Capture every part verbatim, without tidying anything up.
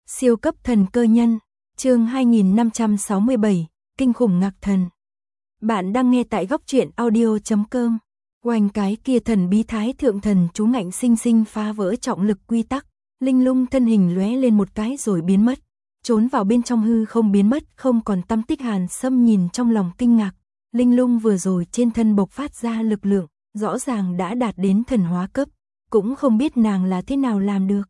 Siêu cấp thần cơ nhân, chương hai nghìn năm trăm sáu mươi bảy, kinh khủng ngạc thần. Bạn đang nghe tại góc truyện audio chấm com. Oanh, cái kia thần bí thái thượng thần chú ngạnh sinh sinh phá vỡ trọng lực quy tắc, linh lung thân hình lóe lên một cái rồi biến mất, trốn vào bên trong hư không biến mất không còn tăm tích. Hàn Sâm nhìn trong lòng kinh ngạc, linh lung vừa rồi trên thân bộc phát ra lực lượng, rõ ràng đã đạt đến thần hóa cấp, cũng không biết nàng là thế nào làm được.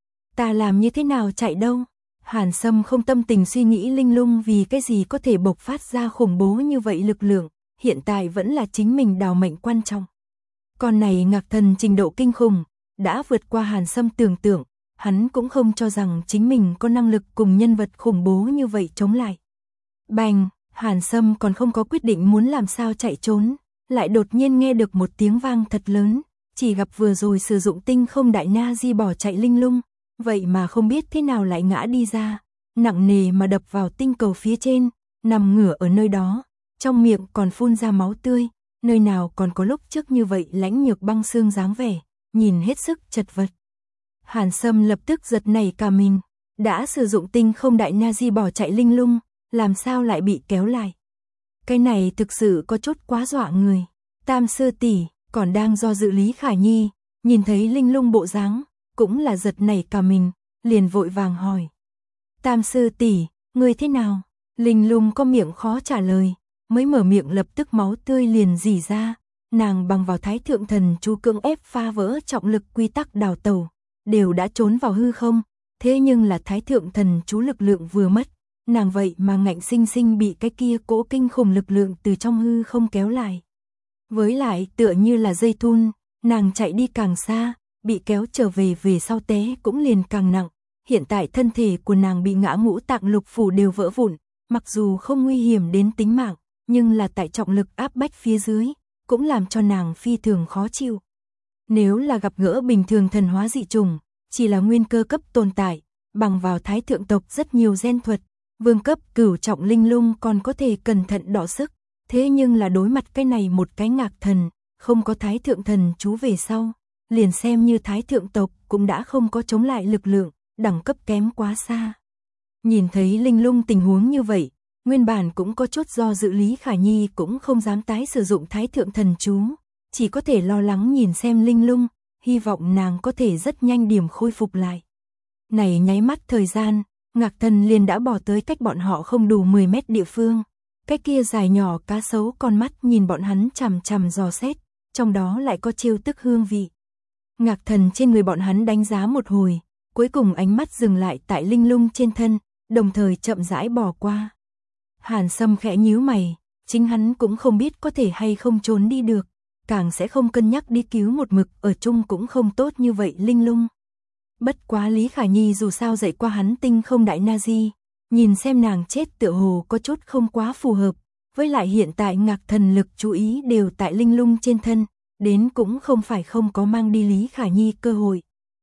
Ta làm như thế nào chạy đâu? Hàn Sâm không tâm tình suy nghĩ linh lung vì cái gì có thể bộc phát ra khủng bố như vậy lực lượng, hiện tại vẫn là chính mình đào mệnh quan trọng. Con này ngạc thần trình độ kinh khủng, đã vượt qua Hàn Sâm tưởng tượng, hắn cũng không cho rằng chính mình có năng lực cùng nhân vật khủng bố như vậy chống lại. Bành, Hàn Sâm còn không có quyết định muốn làm sao chạy trốn, lại đột nhiên nghe được một tiếng vang thật lớn, chỉ gặp vừa rồi sử dụng tinh không đại na di bỏ chạy linh lung, vậy mà không biết thế nào lại ngã đi ra, nặng nề mà đập vào tinh cầu phía trên, nằm ngửa ở nơi đó, trong miệng còn phun ra máu tươi, nơi nào còn có lúc trước như vậy lãnh nhược băng xương dáng vẻ, nhìn hết sức chật vật. Hàn Sâm lập tức giật nảy cả mình, đã sử dụng tinh không đại na di bỏ chạy linh lung, làm sao lại bị kéo lại. Cái này thực sự có chút quá dọa người. Tam sư tỷ còn đang do dự Lý Khả Nhi, nhìn thấy linh lung bộ dáng, cũng là giật nảy cả mình, liền vội vàng hỏi. Tam sư tỷ, ngươi thế nào? Linh lung có miệng khó trả lời, mới mở miệng lập tức máu tươi liền rỉ ra, nàng bằng vào thái thượng thần chú cưỡng ép phá vỡ trọng lực quy tắc đào tẩu, đều đã trốn vào hư không, thế nhưng là thái thượng thần chú lực lượng vừa mất, nàng vậy mà ngạnh sinh sinh bị cái kia cỗ kinh khủng lực lượng từ trong hư không kéo lại. Với lại tựa như là dây thun, nàng chạy đi càng xa, bị kéo trở về về sau té cũng liền càng nặng, hiện tại thân thể của nàng bị ngã ngũ tạng lục phủ đều vỡ vụn, mặc dù không nguy hiểm đến tính mạng, nhưng là tại trọng lực áp bách phía dưới, cũng làm cho nàng phi thường khó chịu. Nếu là gặp gỡ bình thường thần hóa dị trùng, chỉ là nguyên cơ cấp tồn tại, bằng vào thái thượng tộc rất nhiều gen thuật, vương cấp cửu trọng linh lung còn có thể cẩn thận đọ sức, thế nhưng là đối mặt cái này một cái ngạc thần, không có thái thượng thần chú về sau, liền xem như thái thượng tộc cũng đã không có chống lại lực lượng, đẳng cấp kém quá xa. Nhìn thấy linh lung tình huống như vậy, nguyên bản cũng có chút do dự Lý Khả Nhi cũng không dám tái sử dụng thái thượng thần chú, chỉ có thể lo lắng nhìn xem linh lung, hy vọng nàng có thể rất nhanh điểm khôi phục lại. Này nháy mắt thời gian, ngạc thần liền đã bỏ tới cách bọn họ không đủ mười mét địa phương, cái kia dài nhỏ cá sấu con mắt nhìn bọn hắn chằm chằm dò xét, trong đó lại có chiêu tức hương vị. Ngạc thần trên người bọn hắn đánh giá một hồi, cuối cùng ánh mắt dừng lại tại linh lung trên thân, đồng thời chậm rãi bỏ qua. Hàn Sâm khẽ nhíu mày, chính hắn cũng không biết có thể hay không trốn đi được, càng sẽ không cân nhắc đi cứu một mực ở chung cũng không tốt như vậy linh lung. Bất quá Lý Khả Nhi dù sao dạy qua hắn tinh không đại na di, nhìn xem nàng chết tựa hồ có chút không quá phù hợp, với lại hiện tại ngạc thần lực chú ý đều tại linh lung trên thân, đến cũng không phải không có mang đi Lý Khả Nhi cơ hội.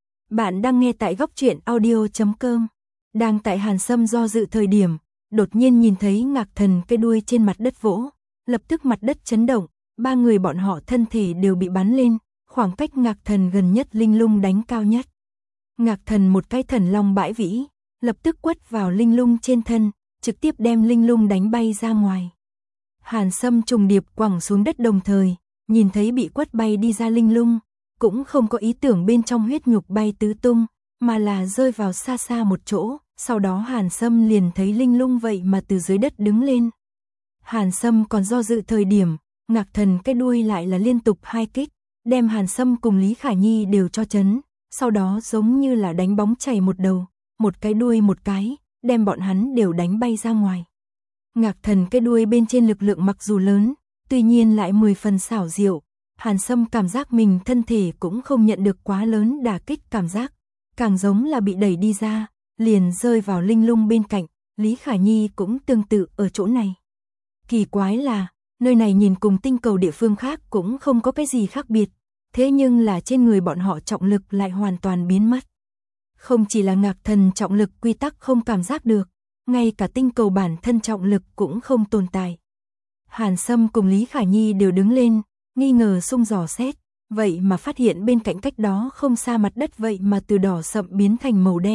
Bạn đang nghe tại góc truyện audio chấm com. Đang tại Hàn Sâm do dự thời điểm, đột nhiên nhìn thấy ngạc thần cái đuôi trên mặt đất vỗ, lập tức mặt đất chấn động, ba người bọn họ thân thể đều bị bắn lên, khoảng cách ngạc thần gần nhất linh lung đánh cao nhất. Ngạc thần một cái thần long bãi vĩ, lập tức quất vào linh lung trên thân, trực tiếp đem linh lung đánh bay ra ngoài. Hàn Sâm trùng điệp quẳng xuống đất đồng thời, nhìn thấy bị quất bay đi ra linh lung, cũng không có ý tưởng bên trong huyết nhục bay tứ tung, mà là rơi vào xa xa một chỗ, sau đó Hàn Sâm liền thấy linh lung vậy mà từ dưới đất đứng lên. Hàn Sâm còn do dự thời điểm, ngạc thần cái đuôi lại là liên tục hai kích, đem Hàn Sâm cùng Lý Khả Nhi đều cho chấn, sau đó giống như là đánh bóng chày một đầu, một cái đuôi một cái, đem bọn hắn đều đánh bay ra ngoài. Ngạc thần cái đuôi bên trên lực lượng mặc dù lớn, tuy nhiên lại mười phần xảo diệu, Hàn Sâm cảm giác mình thân thể cũng không nhận được quá lớn đả kích cảm giác, càng giống là bị đẩy đi ra, liền rơi vào linh lung bên cạnh, Lý Khả Nhi cũng tương tự ở chỗ này. Kỳ quái là, nơi này nhìn cùng tinh cầu địa phương khác cũng không có cái gì khác biệt, thế nhưng là trên người bọn họ trọng lực lại hoàn toàn biến mất. Không chỉ là ngạc thần trọng lực quy tắc không cảm giác được, ngay cả tinh cầu bản thân trọng lực cũng không tồn tại. Hàn Sâm cùng Lý Khả Nhi đều đứng lên, nghi ngờ xung dò xét, vậy mà phát hiện bên cạnh cách đó không xa mặt đất vậy mà từ đỏ sậm biến thành màu đen,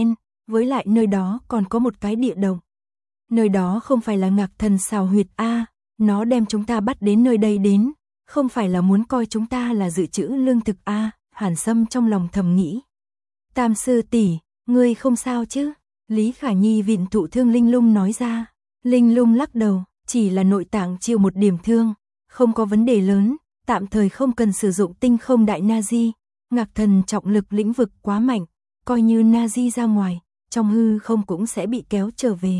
với lại nơi đó còn có một cái địa động. Nơi đó không phải là Ngạc Thần xào huyệt a, nó đem chúng ta bắt đến nơi đây đến, không phải là muốn coi chúng ta là dự trữ lương thực a, Hàn Sâm trong lòng thầm nghĩ. Tam sư tỷ, ngươi không sao chứ? Lý Khả Nhi vịn thụ thương Linh Lung nói ra. Linh Lung lắc đầu, chỉ là nội tạng chịu một điểm thương, không có vấn đề lớn, tạm thời không cần sử dụng tinh không đại Nazi. Ngạc Thần trọng lực lĩnh vực quá mạnh, coi như Nazi ra ngoài, trong hư không cũng sẽ bị kéo trở về.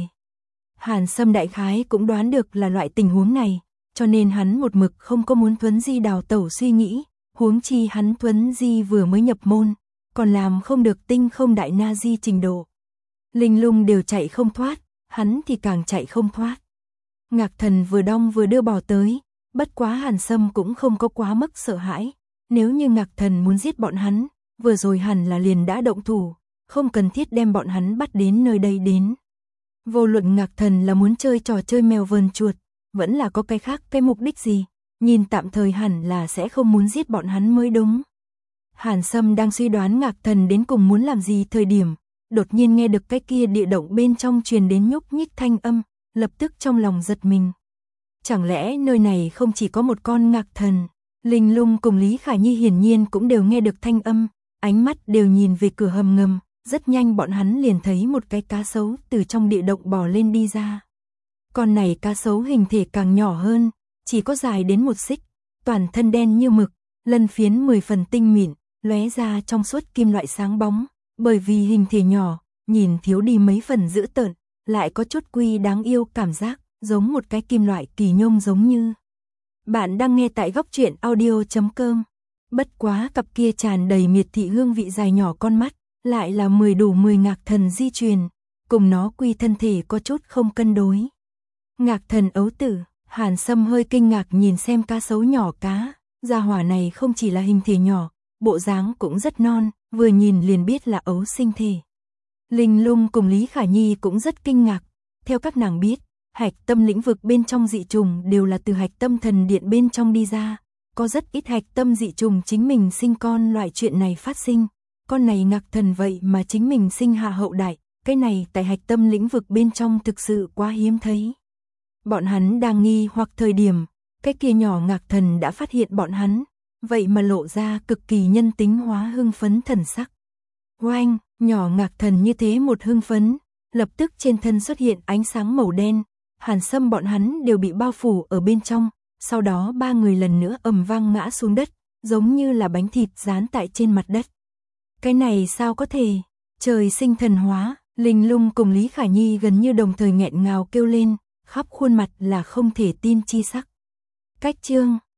Hàn Sâm đại khái cũng đoán được là loại tình huống này, cho nên hắn một mực không có muốn Thuấn Di đào tẩu suy nghĩ, huống chi hắn Thuấn Di vừa mới nhập môn, còn làm không được tinh không đại Nazi trình độ. Linh Lung đều chạy không thoát, hắn thì càng chạy không thoát. Ngạc Thần vừa đong vừa đưa bò tới, bất quá Hàn Sâm cũng không có quá mức sợ hãi, nếu như Ngạc Thần muốn giết bọn hắn, vừa rồi hẳn là liền đã động thủ, không cần thiết đem bọn hắn bắt đến nơi đây đến. Vô luận Ngạc Thần là muốn chơi trò chơi mèo vờn chuột, vẫn là có cái khác cái mục đích gì, nhìn tạm thời hẳn là sẽ không muốn giết bọn hắn mới đúng. Hàn Sâm đang suy đoán Ngạc Thần đến cùng muốn làm gì thời điểm, đột nhiên nghe được cái kia địa động bên trong truyền đến nhúc nhích thanh âm, lập tức trong lòng giật mình. Chẳng lẽ nơi này không chỉ có một con Ngạc Thần? Linh Lung cùng Lý Khả Nhi hiển nhiên cũng đều nghe được thanh âm, ánh mắt đều nhìn về cửa hầm ngầm, rất nhanh bọn hắn liền thấy một cái cá sấu từ trong địa động bò lên đi ra. Con này cá sấu hình thể càng nhỏ hơn, chỉ có dài đến một xích, toàn thân đen như mực, lân phiến mười phần tinh mịn, lóe ra trong suốt kim loại sáng bóng, bởi vì hình thể nhỏ, nhìn thiếu đi mấy phần dữ tợn, lại có chút quy đáng yêu cảm giác, giống một cái kim loại kỳ nhung giống như. Bạn đang nghe tại góc truyện audio chấm com. Bất quá cặp kia tràn đầy miệt thị hương vị dài nhỏ con mắt, lại là mười đủ mười Ngạc Thần di truyền, cùng nó quy thân thể có chút không cân đối. Ngạc Thần ấu tử, Hàn Sâm hơi kinh ngạc nhìn xem cá sấu nhỏ cá, gia hỏa này không chỉ là hình thể nhỏ, bộ dáng cũng rất non, vừa nhìn liền biết là ấu sinh thể. Linh Lung cùng Lý Khả Nhi cũng rất kinh ngạc, theo các nàng biết, hạch tâm lĩnh vực bên trong dị trùng đều là từ hạch tâm thần điện bên trong đi ra, có rất ít hạch tâm dị trùng chính mình sinh con loại chuyện này phát sinh, con này Ngạc Thần vậy mà chính mình sinh hạ hậu đại, cái này tại hạch tâm lĩnh vực bên trong thực sự quá hiếm thấy. Bọn hắn đang nghi hoặc thời điểm, cái kia nhỏ Ngạc Thần đã phát hiện bọn hắn, vậy mà lộ ra cực kỳ nhân tính hóa hưng phấn thần sắc. Oanh, nhỏ Ngạc Thần như thế một hưng phấn, lập tức trên thân xuất hiện ánh sáng màu đen, Hàn Sâm bọn hắn đều bị bao phủ ở bên trong, sau đó ba người lần nữa ầm vang ngã xuống đất, giống như là bánh thịt dán tại trên mặt đất. Cái này sao có thể, trời sinh thần hóa, Linh Lung cùng Lý Khả Nhi gần như đồng thời nghẹn ngào kêu lên, khắp khuôn mặt là không thể tin chi sắc. Cách chương